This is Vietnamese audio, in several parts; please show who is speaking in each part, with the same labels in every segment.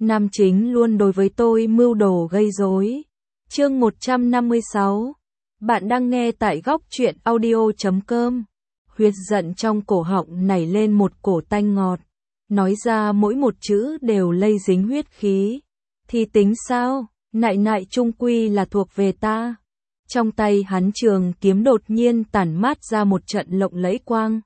Speaker 1: nam chính luôn đối với tôi mưu đồ gây rối. Chương 156. Bạn đang nghe tại góc truyện audio.com. Huyết giận trong cổ họng nảy lên một cổ tanh ngọt. Nói ra mỗi một chữ đều lây dính huyết khí. Thì tính sao, nại nại chung quy là thuộc về ta. Trong tay hắn trường kiếm đột nhiên tản mát ra một trận lộng lẫy quang.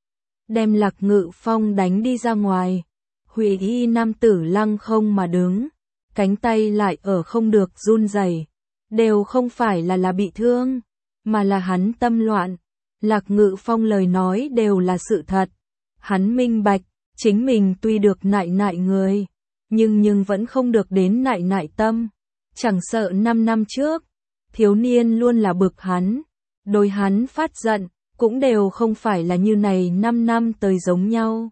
Speaker 1: Đem Lạc Ngự Phong đánh đi ra ngoài. Hủy y nam tử lăng không mà đứng. Cánh tay lại ở không được run rẩy. Đều không phải là bị thương, mà là hắn tâm loạn. Lạc Ngự Phong lời nói đều là sự thật. Hắn minh bạch, chính mình tuy được nại nại người, nhưng vẫn không được đến nại nại tâm. Chẳng sợ 5 năm trước, thiếu niên luôn là bực hắn, đối hắn phát giận, cũng đều không phải là như này 5 năm tới giống nhau.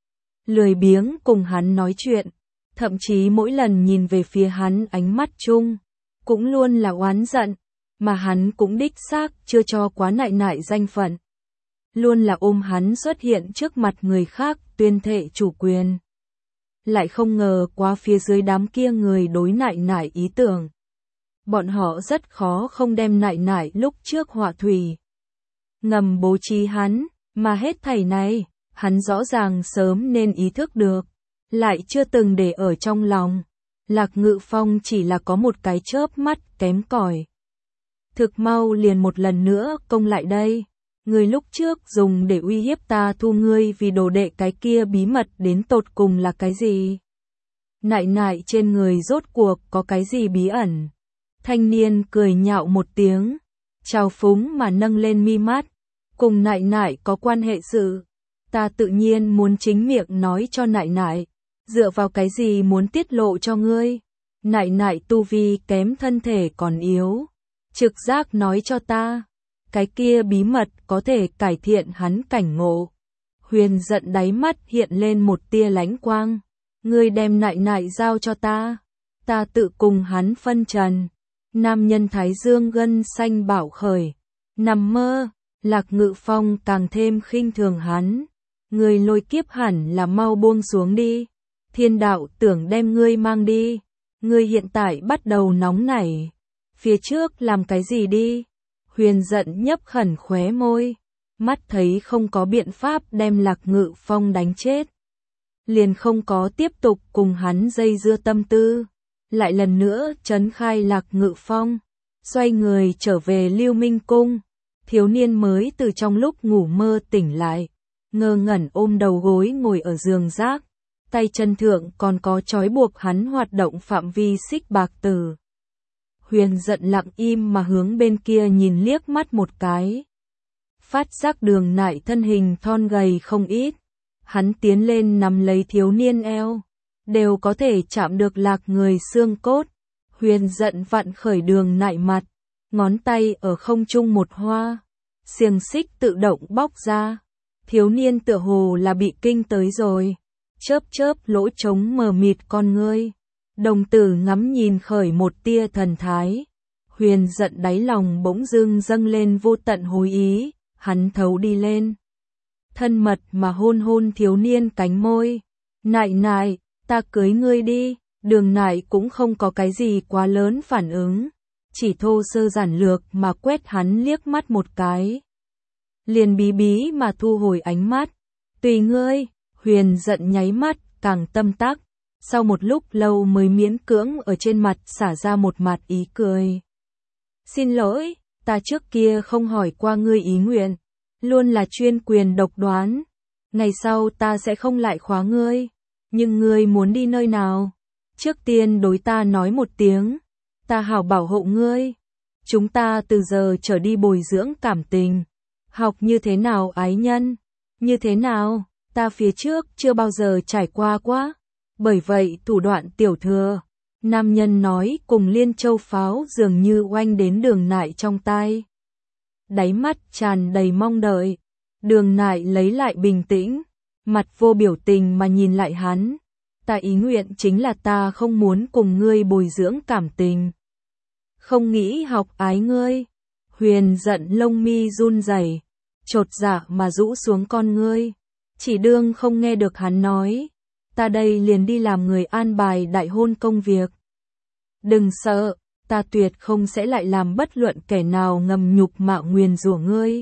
Speaker 1: Lười biếng cùng hắn nói chuyện, thậm chí mỗi lần nhìn về phía hắn ánh mắt chung, cũng luôn là oán giận, mà hắn cũng đích xác chưa cho quá nại nại danh phận. Luôn là ôm hắn xuất hiện trước mặt người khác tuyên thệ chủ quyền. Lại không ngờ qua phía dưới đám kia người đối nại nại ý tưởng. Bọn họ rất khó không đem nại nại lúc trước họa thủy. Ngầm bố trí hắn, mà hết thảy này, hắn rõ ràng sớm nên ý thức được, lại chưa từng để ở trong lòng. Lạc Ngự Phong chỉ là có một cái chớp mắt kém cỏi. Thực mau liền một lần nữa công lại đây. Người lúc trước dùng để uy hiếp ta thu ngươi vì đồ đệ cái kia bí mật đến tột cùng là cái gì? Nại nại trên người rốt cuộc có cái gì bí ẩn? Thanh niên cười nhạo một tiếng, trào phúng mà nâng lên mi mắt. Cùng nại nại có quan hệ sự. Ta tự nhiên muốn chính miệng nói cho nại nại. Dựa vào cái gì muốn tiết lộ cho ngươi? Nại nại tu vi kém thân thể còn yếu. Trực giác nói cho ta. Cái kia bí mật có thể cải thiện hắn cảnh ngộ. Huyền giận đáy mắt hiện lên một tia lánh quang. Ngươi đem nại nại giao cho ta. Ta tự cùng hắn phân trần. Nam nhân thái dương gân xanh bảo khởi. Nằm mơ, Lạc Ngự Phong càng thêm khinh thường hắn. Ngươi lôi kiếp hẳn là mau buông xuống đi. Thiên đạo tưởng đem ngươi mang đi. Ngươi hiện tại bắt đầu nóng nảy. Phía trước làm cái gì đi? Huyền giận nhấp khẩn khóe môi. Mắt thấy không có biện pháp đem Lạc Ngự Phong đánh chết. Liền không có tiếp tục cùng hắn dây dưa tâm tư. Lại lần nữa trấn khai Lạc Ngự Phong. Xoay người trở về Lưu Minh Cung. Thiếu niên mới từ trong lúc ngủ mơ tỉnh lại. Ngơ ngẩn ôm đầu gối ngồi ở giường rác. Tay chân thượng còn có trói buộc hắn hoạt động phạm vi xích bạc tử. Huyền giận lặng im mà hướng bên kia nhìn liếc mắt một cái. Phát giác đường nại thân hình thon gầy không ít. Hắn tiến lên nắm lấy thiếu niên eo. Đều có thể chạm được lạc người xương cốt. Huyền giận vặn khởi đường nại mặt. Ngón tay ở không trung một hoa. Xiềng xích tự động bóc ra. Thiếu niên tựa hồ là bị kinh tới rồi. Chớp chớp lỗ trống mờ mịt con ngươi. Đồng tử ngắm nhìn khởi một tia thần thái. Huyền giận đáy lòng bỗng dưng dâng lên vô tận hối ý. Hắn thấu đi lên. Thân mật mà hôn hôn thiếu niên cánh môi. Nại nại, ta cưới ngươi đi. Đường nại cũng không có cái gì quá lớn phản ứng. Chỉ thô sơ giản lược mà quét hắn liếc mắt một cái. Liền bí bí mà thu hồi ánh mắt. Tùy ngươi. Huyền giận nháy mắt, càng tâm tắc. Sau một lúc lâu mới miễn cưỡng ở trên mặt xả ra một mặt ý cười. Xin lỗi, ta trước kia không hỏi qua ngươi ý nguyện. Luôn là chuyên quyền độc đoán. Ngày sau ta sẽ không lại khóa ngươi. Nhưng ngươi muốn đi nơi nào? Trước tiên đối ta nói một tiếng. Ta hảo bảo hộ ngươi. Chúng ta từ giờ trở đi bồi dưỡng cảm tình. Học như thế nào ái nhân? Như thế nào? Ta phía trước chưa bao giờ trải qua quá. Bởi vậy thủ đoạn tiểu thừa. Nam nhân nói cùng liên châu pháo dường như oanh đến đường nại trong tai. Đáy mắt tràn đầy mong đợi. Đường nại lấy lại bình tĩnh. Mặt vô biểu tình mà nhìn lại hắn. Ta ý nguyện chính là ta không muốn cùng ngươi bồi dưỡng cảm tình. Không nghĩ học ái ngươi. Huyền giận lông mi run rẩy, chột dạ mà rũ xuống con ngươi. Chỉ đương không nghe được hắn nói. ta đây liền đi làm người an bài đại hôn công việc. Đừng sợ, ta tuyệt không sẽ lại làm bất luận kẻ nào ngầm nhục mạ nguyền rủa ngươi.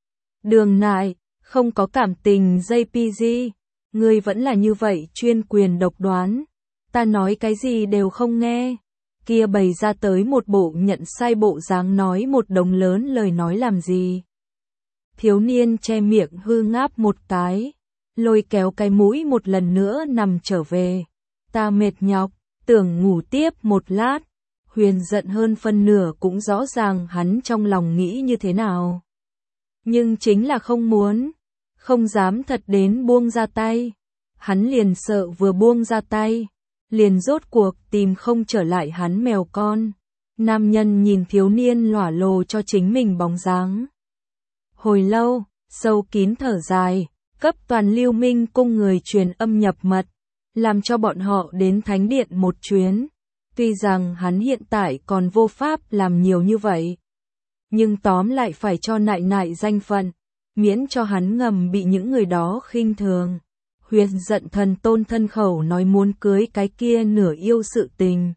Speaker 1: Đường Nại, không có cảm tình JPG, ngươi vẫn là như vậy chuyên quyền độc đoán, ta nói cái gì đều không nghe. Kia bày ra tới một bộ nhận sai bộ dáng nói một đống lớn lời nói làm gì. Thiếu niên che miệng hư ngáp một cái, lôi kéo cái mũi một lần nữa nằm trở về. Ta mệt nhọc, tưởng ngủ tiếp một lát. Huyền giận hơn phân nửa cũng rõ ràng hắn trong lòng nghĩ như thế nào. Nhưng chính là không muốn, không dám thật đến buông ra tay. Hắn liền sợ vừa buông ra tay, liền rốt cuộc tìm không trở lại hắn mèo con. Nam nhân nhìn thiếu niên lỏa lồ cho chính mình bóng dáng. Hồi lâu, sâu kín thở dài, cấp toàn Lưu Minh cung người truyền âm nhập mật, làm cho bọn họ đến thánh điện một chuyến. Tuy rằng hắn hiện tại còn vô pháp làm nhiều như vậy, nhưng tóm lại phải cho nại nại danh phận, miễn cho hắn ngầm bị những người đó khinh thường. Huyền giận thần tôn thân khẩu nói muốn cưới cái kia nửa yêu sự tình.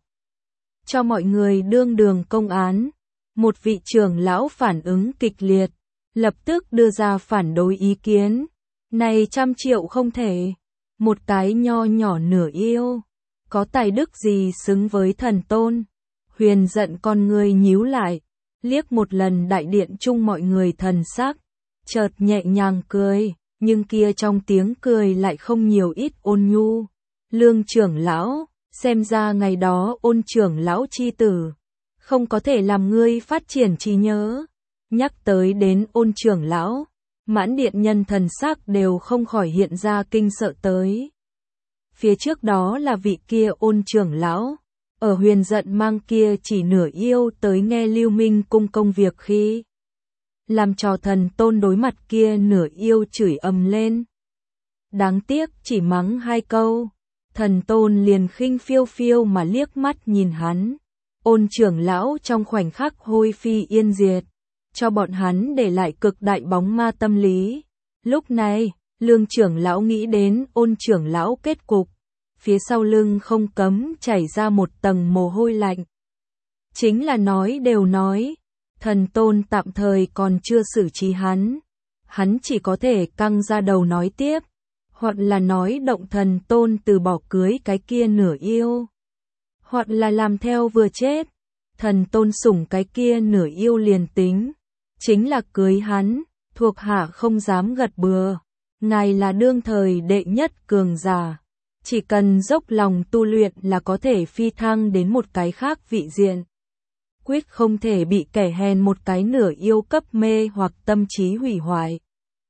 Speaker 1: Cho mọi người đương đường công án, một vị trưởng lão phản ứng kịch liệt, lập tức đưa ra phản đối ý kiến. Này 100 triệu không thể, một cái nho nhỏ nửa yêu, có tài đức gì xứng với thần tôn. Huyền giận con người nhíu lại, liếc một lần đại điện chung mọi người thần sắc, chợt nhẹ nhàng cười, nhưng kia trong tiếng cười lại không nhiều ít ôn nhu. Lương trưởng lão, xem ra ngày đó Ôn trưởng lão chi tử, không có thể làm ngươi phát triển trí nhớ. Nhắc tới đến Ôn trưởng lão, mãn điện nhân thần sắc đều không khỏi hiện ra kinh sợ tới. Phía trước đó là vị kia Ôn trưởng lão, ở huyền giận mang kia chỉ nửa yêu tới nghe Lưu Minh cung công việc khi làm cho thần tôn đối mặt kia nửa yêu chửi ầm lên. Đáng tiếc chỉ mắng 2 câu, thần tôn liền khinh phiêu phiêu mà liếc mắt nhìn hắn. Ôn trưởng lão trong khoảnh khắc hôi phi yên diệt, cho bọn hắn để lại cực đại bóng ma tâm lý. Lúc này, Lương trưởng lão nghĩ đến Ôn trưởng lão kết cục, phía sau lưng không cấm chảy ra một tầng mồ hôi lạnh. Chính là nói đều nói, thần tôn tạm thời còn chưa xử trí hắn chỉ có thể căng ra đầu nói tiếp, hoặc là nói động thần tôn từ bỏ cưới cái kia nửa yêu, hoặc là làm theo vừa chết. Thần tôn sủng cái kia nửa yêu liền tính, chính là cưới hắn, thuộc hạ không dám gật bừa. Ngài là đương thời đệ nhất cường giả, chỉ cần dốc lòng tu luyện là có thể phi thăng đến một cái khác vị diện. Quyết không thể bị kẻ hèn một cái nửa yêu cấp mê hoặc tâm trí hủy hoại.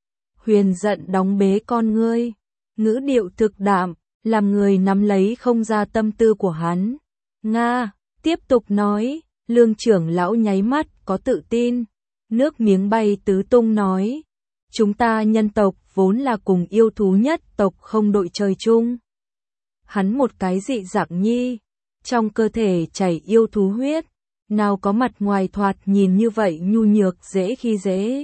Speaker 1: Huyền giận đóng bế con ngươi, ngữ điệu thực đạm, làm người nắm lấy không ra tâm tư của hắn. Nga, tiếp tục nói, Lương trưởng lão nháy mắt có tự tin, nước miếng bay tứ tung nói, chúng ta nhân tộc vốn là cùng yêu thú nhất tộc không đội trời chung. Hắn một cái dị dạng nhi, trong cơ thể chảy yêu thú huyết, nào có mặt ngoài thoạt nhìn như vậy nhu nhược dễ khi dễ.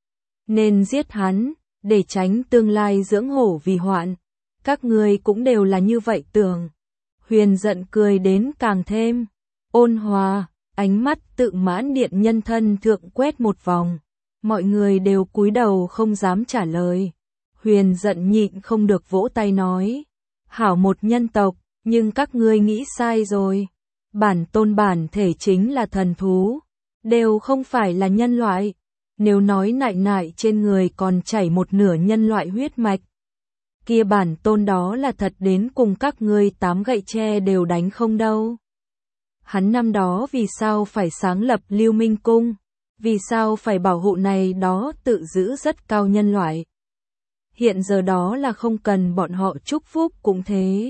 Speaker 1: Nên giết hắn, để tránh tương lai dưỡng hổ vì hoạn. Các người cũng đều là như vậy tưởng. Huyền giận cười đến càng thêm ôn hòa, ánh mắt tự mãn điện nhân thân thượng quét một vòng. Mọi người đều cúi đầu không dám trả lời. Huyền giận nhịn không được vỗ tay nói, hảo một nhân tộc, nhưng các ngươi nghĩ sai rồi. Bản tôn bản thể chính là thần thú, đều không phải là nhân loại. Nếu nói nại nại trên người còn chảy một nửa nhân loại huyết mạch, kia bản tôn đó là thật đến cùng các ngươi 8 gậy tre đều đánh không đâu. Hắn năm đó vì sao phải sáng lập Lưu Minh cung, vì sao phải bảo hộ này đó tự giữ rất cao nhân loại. Hiện giờ đó là không cần bọn họ chúc phúc cũng thế.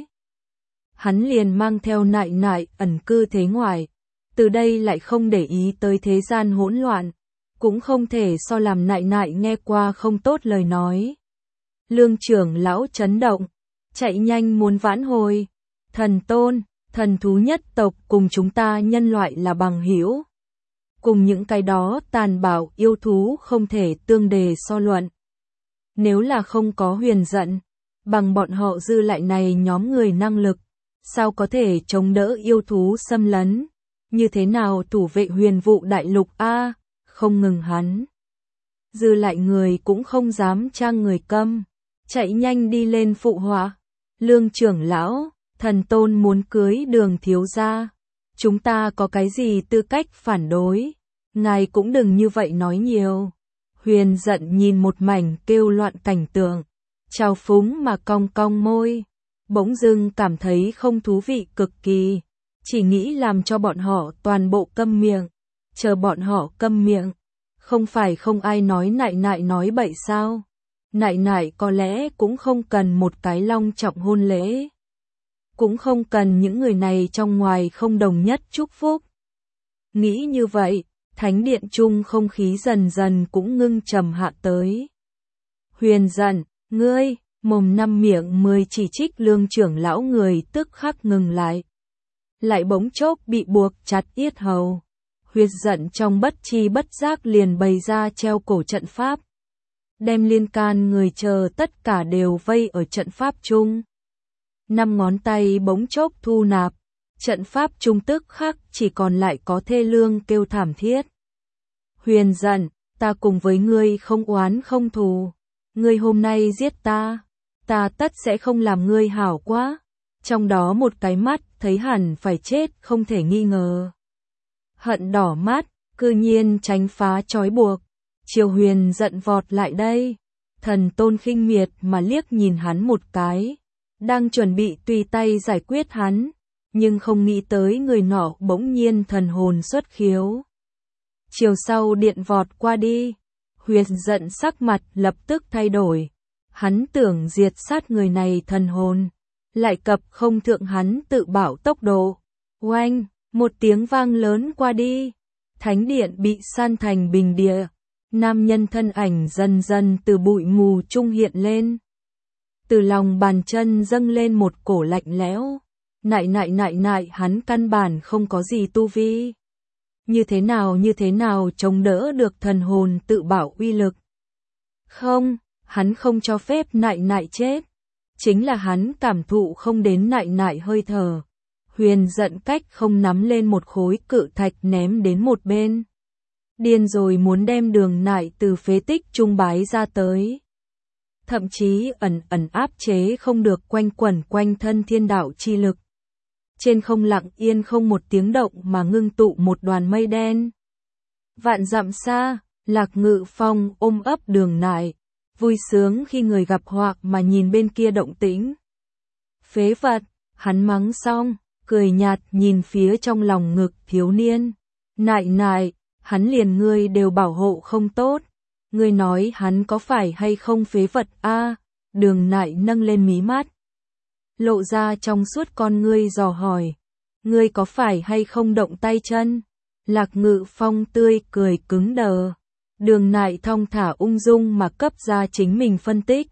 Speaker 1: Hắn liền mang theo nại nại ẩn cư thế ngoài, từ đây lại không để ý tới thế gian hỗn loạn, cũng không thể so làm nại nại nghe qua không tốt lời nói. Lương trưởng lão chấn động, chạy nhanh muốn vãn hồi. Thần tôn, thần thú nhất tộc cùng chúng ta nhân loại là bằng hữu, cùng những cái đó tàn bạo yêu thú không thể tương đề so luận. Nếu là không có huyền giận, bằng bọn họ dư lại này nhóm người năng lực, sao có thể chống đỡ yêu thú xâm lấn, như thế nào thủ vệ huyền vụ đại lục a, không ngừng hắn. Dư lại người cũng không dám trang người câm, chạy nhanh đi lên phụ họa. Lương trưởng lão, thần tôn muốn cưới Đường thiếu gia, chúng ta có cái gì tư cách phản đối, ngài cũng đừng như vậy nói nhiều. Huyền giận nhìn một mảnh kêu loạn cảnh tượng, trào phúng mà cong cong môi, bỗng dưng cảm thấy không thú vị cực kỳ, chỉ nghĩ làm cho bọn họ toàn bộ câm miệng, chờ bọn họ câm miệng, không phải không ai nói nại nại nói bậy sao, nại nại có lẽ cũng không cần một cái long trọng hôn lễ, cũng không cần những người này trong ngoài không đồng nhất chúc phúc. Nghĩ như vậy, thánh điện chung không khí dần dần cũng ngưng trầm hạ tới. Huyền giận, ngươi, mồm năm miệng 10 chỉ trích Lương trưởng lão người tức khắc ngừng lại. Lại bỗng chốc bị buộc chặt yết hầu. Huyền giận trong bất chi bất giác liền bày ra treo cổ trận pháp. Đem liên can người chờ tất cả đều vây ở trận pháp chung. 5 ngón tay bỗng chốc thu nạp. Trận pháp trung tức khắc chỉ còn lại có thê lương kêu thảm thiết. Huyền giận, ta cùng với ngươi không oán không thù. Ngươi hôm nay giết ta tất sẽ không làm ngươi hảo quá. Trong đó một cái mắt thấy hẳn phải chết không thể nghi ngờ. Hận đỏ mắt, cư nhiên tránh phá trói buộc. Triều Huyền giận vọt lại đây. Thần tôn khinh miệt mà liếc nhìn hắn một cái. Đang chuẩn bị tùy tay giải quyết hắn. Nhưng không nghĩ tới người nọ bỗng nhiên thần hồn xuất khiếu. Chiều sau điện vọt qua đi. Huyền giận sắc mặt lập tức thay đổi. Hắn tưởng diệt sát người này thần hồn. Lại cập không thượng hắn tự bảo tốc độ. Oanh, một tiếng vang lớn qua đi. Thánh điện bị san thành bình địa. Nam nhân thân ảnh dần dần từ bụi mù trung hiện lên. Từ lòng bàn chân dâng lên một cổ lạnh lẽo. Nại hắn căn bản không có gì tu vi. Như thế nào chống đỡ được thần hồn tự bảo uy lực. Không, hắn không cho phép nại chết. Chính là hắn cảm thụ không đến nại hơi thở. Huyền giận cách không nắm lên một khối cự thạch ném đến một bên. Điên rồi muốn đem Đường nại từ phế tích trung bái ra tới. Thậm chí ẩn áp chế không được quanh quẩn quanh thân thiên đạo chi lực. Trên không lặng yên không một tiếng động mà ngưng tụ một đoàn mây đen. Vạn dặm xa, Lạc Ngự Phong ôm ấp Đường nại, vui sướng khi người gặp họa mà nhìn bên kia động tĩnh. Phế vật, hắn mắng xong, cười nhạt nhìn phía trong lòng ngực thiếu niên. Nại, hắn liền ngươi đều bảo hộ không tốt. Ngươi nói hắn có phải hay không phế vật a? Đường nại nâng lên mí mắt. Lộ ra trong suốt con ngươi dò hỏi. Ngươi có phải hay không động tay chân? Lạc Ngự Phong tươi cười cứng đờ. Đường nại thong thả ung dung mà cấp ra chính mình phân tích.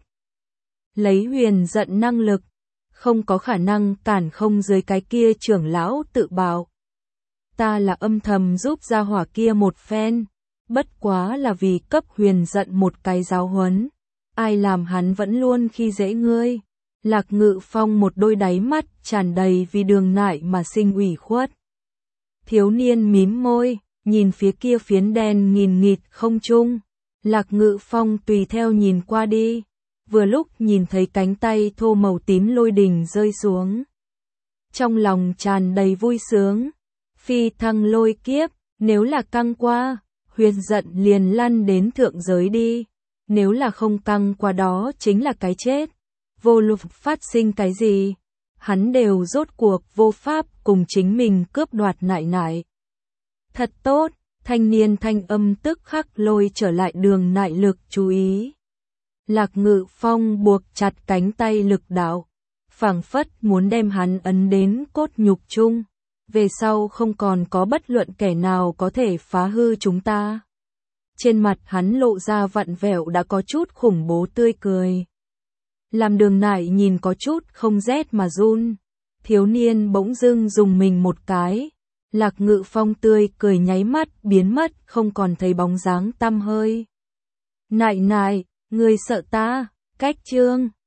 Speaker 1: Lấy huyền giận năng lực. Không có khả năng cản không dưới cái kia trưởng lão tự bảo. Ta là âm thầm giúp gia hỏa kia một phen. Bất quá là vì cấp huyền giận một cái giáo huấn. Ai làm hắn vẫn luôn khi dễ ngươi. Lạc Ngự Phong một đôi đáy mắt tràn đầy vì Đường nại mà sinh ủy khuất. Thiếu niên mím môi, nhìn phía kia phiến đen nghìn nghịt không trung. Lạc Ngự Phong tùy theo nhìn qua đi. Vừa lúc nhìn thấy cánh tay thô màu tím lôi đình rơi xuống. Trong lòng tràn đầy vui sướng. Phi thăng lôi kiếp, nếu là căng qua, huyền giận liền lăn đến thượng giới đi. Nếu là không căng qua đó chính là cái chết. Vô luận phát sinh cái gì, hắn đều rốt cuộc vô pháp cùng chính mình cướp đoạt nại. Thật tốt, thanh niên thanh âm tức khắc lôi trở lại Đường nại lực chú ý. Lạc Ngự Phong buộc chặt cánh tay lực đạo, phảng phất muốn đem hắn ấn đến cốt nhục chung. Về sau không còn có bất luận kẻ nào có thể phá hư chúng ta. Trên mặt hắn lộ ra vặn vẹo đã có chút khủng bố tươi cười. Làm Đường nại nhìn có chút không rét mà run. Thiếu niên bỗng dưng dùng mình một cái. Lạc Ngự Phong tươi cười nháy mắt biến mất không còn thấy bóng dáng tăm hơi. Nại, ngươi sợ ta? Cách chương